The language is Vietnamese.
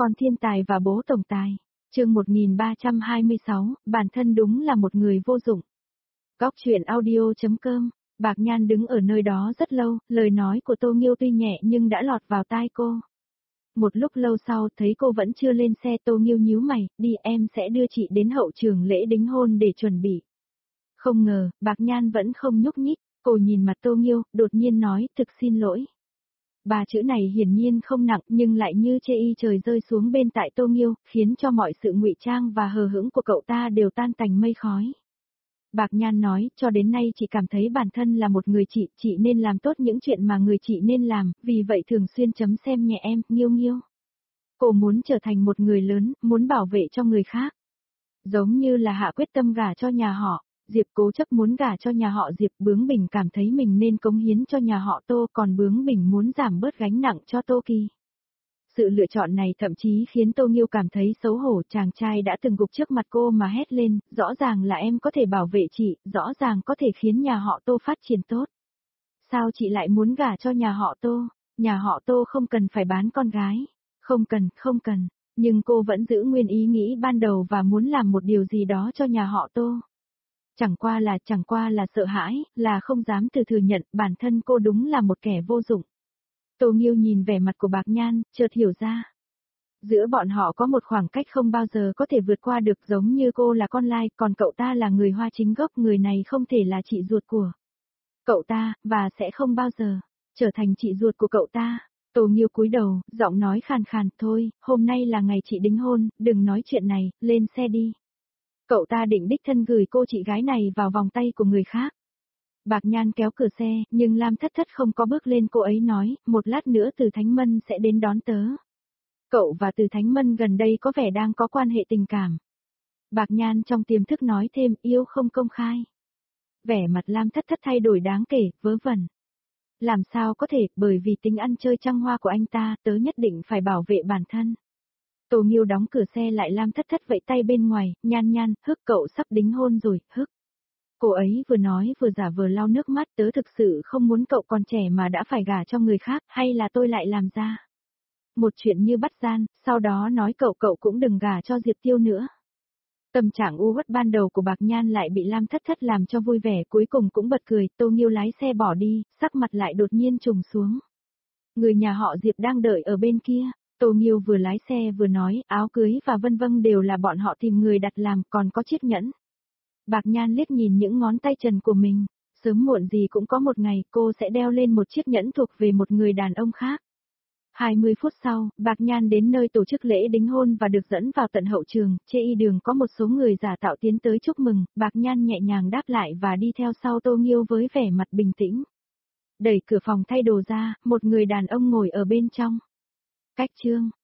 Con thiên tài và bố tổng tài. Chương 1326, bản thân đúng là một người vô dụng. Góc truyện audio.com. Bạc Nhan đứng ở nơi đó rất lâu, lời nói của Tô Nghiêu tuy nhẹ nhưng đã lọt vào tai cô. Một lúc lâu sau thấy cô vẫn chưa lên xe, Tô Nghiêu nhíu mày, đi em sẽ đưa chị đến hậu trường lễ đính hôn để chuẩn bị. Không ngờ, Bạc Nhan vẫn không nhúc nhích, cô nhìn mặt Tô Nghiêu, đột nhiên nói, thực xin lỗi. Ba chữ này hiển nhiên không nặng nhưng lại như chê y trời rơi xuống bên tại Tô Nghiêu, khiến cho mọi sự ngụy trang và hờ hững của cậu ta đều tan tành mây khói. Bạc Nhan nói, cho đến nay chị cảm thấy bản thân là một người chị nên làm tốt những chuyện mà người chị nên làm, vì vậy thường xuyên chấm xem nhẹ em, Nghiêu Nghiêu. Cô muốn trở thành một người lớn, muốn bảo vệ cho người khác. Giống như là Hạ quyết tâm gả cho nhà họ Diệp, cố chấp muốn gả cho nhà họ Diệp, Bướng Bỉnh cảm thấy mình nên cống hiến cho nhà họ Tô, còn Bướng Bỉnh muốn giảm bớt gánh nặng cho Tô Kỳ. Sự lựa chọn này thậm chí khiến Tô Nghiêu cảm thấy xấu hổ, chàng trai đã từng gục trước mặt cô mà hét lên, rõ ràng là em có thể bảo vệ chị, rõ ràng có thể khiến nhà họ Tô phát triển tốt. Sao chị lại muốn gả cho nhà họ Tô không cần phải bán con gái, không cần, nhưng cô vẫn giữ nguyên ý nghĩ ban đầu và muốn làm một điều gì đó cho nhà họ Tô. Chẳng qua là sợ hãi, là không dám thừa nhận bản thân cô đúng là một kẻ vô dụng. Tô Nghiêu nhìn vẻ mặt của Bạc Nhan, chợt hiểu ra. Giữa bọn họ có một khoảng cách không bao giờ có thể vượt qua được, giống như cô là con lai, còn cậu ta là người Hoa chính gốc, người này không thể là chị ruột của cậu ta, và sẽ không bao giờ trở thành chị ruột của cậu ta. Tô Nghiêu cúi đầu, giọng nói khàn khàn, thôi, hôm nay là ngày chị đính hôn, đừng nói chuyện này, lên xe đi. Cậu ta định đích thân gửi cô chị gái này vào vòng tay của người khác. Bạc Nhan kéo cửa xe, nhưng Lam Thất Thất không có bước lên, cô ấy nói, một lát nữa Từ Thánh Mân sẽ đến đón tớ. Cậu và Từ Thánh Mân gần đây có vẻ đang có quan hệ tình cảm. Bạc Nhan trong tiềm thức nói thêm, yêu không công khai. Vẻ mặt Lam Thất Thất thay đổi đáng kể, vớ vẩn. Làm sao có thể, bởi vì tính ăn chơi trăng hoa của anh ta, tớ nhất định phải bảo vệ bản thân. Tô Nghiêu đóng cửa xe lại, Lam Thất Thất vẫy tay bên ngoài, Nhan, hức cậu sắp đính hôn rồi, hức. Cô ấy vừa nói vừa giả vờ lau nước mắt, tớ thực sự không muốn cậu còn trẻ mà đã phải gả cho người khác, hay là tôi lại làm ra một chuyện như bắt gian, sau đó nói cậu cũng đừng gả cho Diệp Tiêu nữa. Tâm trạng u uất ban đầu của Bạc Nhan lại bị Lam Thất Thất làm cho vui vẻ, cuối cùng cũng bật cười. Tô Nghiêu lái xe bỏ đi, sắc mặt lại đột nhiên trùng xuống. Người nhà họ Diệp đang đợi ở bên kia. Tô Nghiêu vừa lái xe vừa nói, áo cưới và vân vân đều là bọn họ tìm người đặt làm, còn có chiếc nhẫn. Bạc Nhan liếc nhìn những ngón tay trần của mình, sớm muộn gì cũng có một ngày cô sẽ đeo lên một chiếc nhẫn thuộc về một người đàn ông khác. 20 phút sau, Bạc Nhan đến nơi tổ chức lễ đính hôn và được dẫn vào tận hậu trường, trên y đường có một số người giả tạo tiến tới chúc mừng, Bạc Nhan nhẹ nhàng đáp lại và đi theo sau Tô Nghiêu với vẻ mặt bình tĩnh. Đẩy cửa phòng thay đồ ra, một người đàn ông ngồi ở bên trong. Cách chương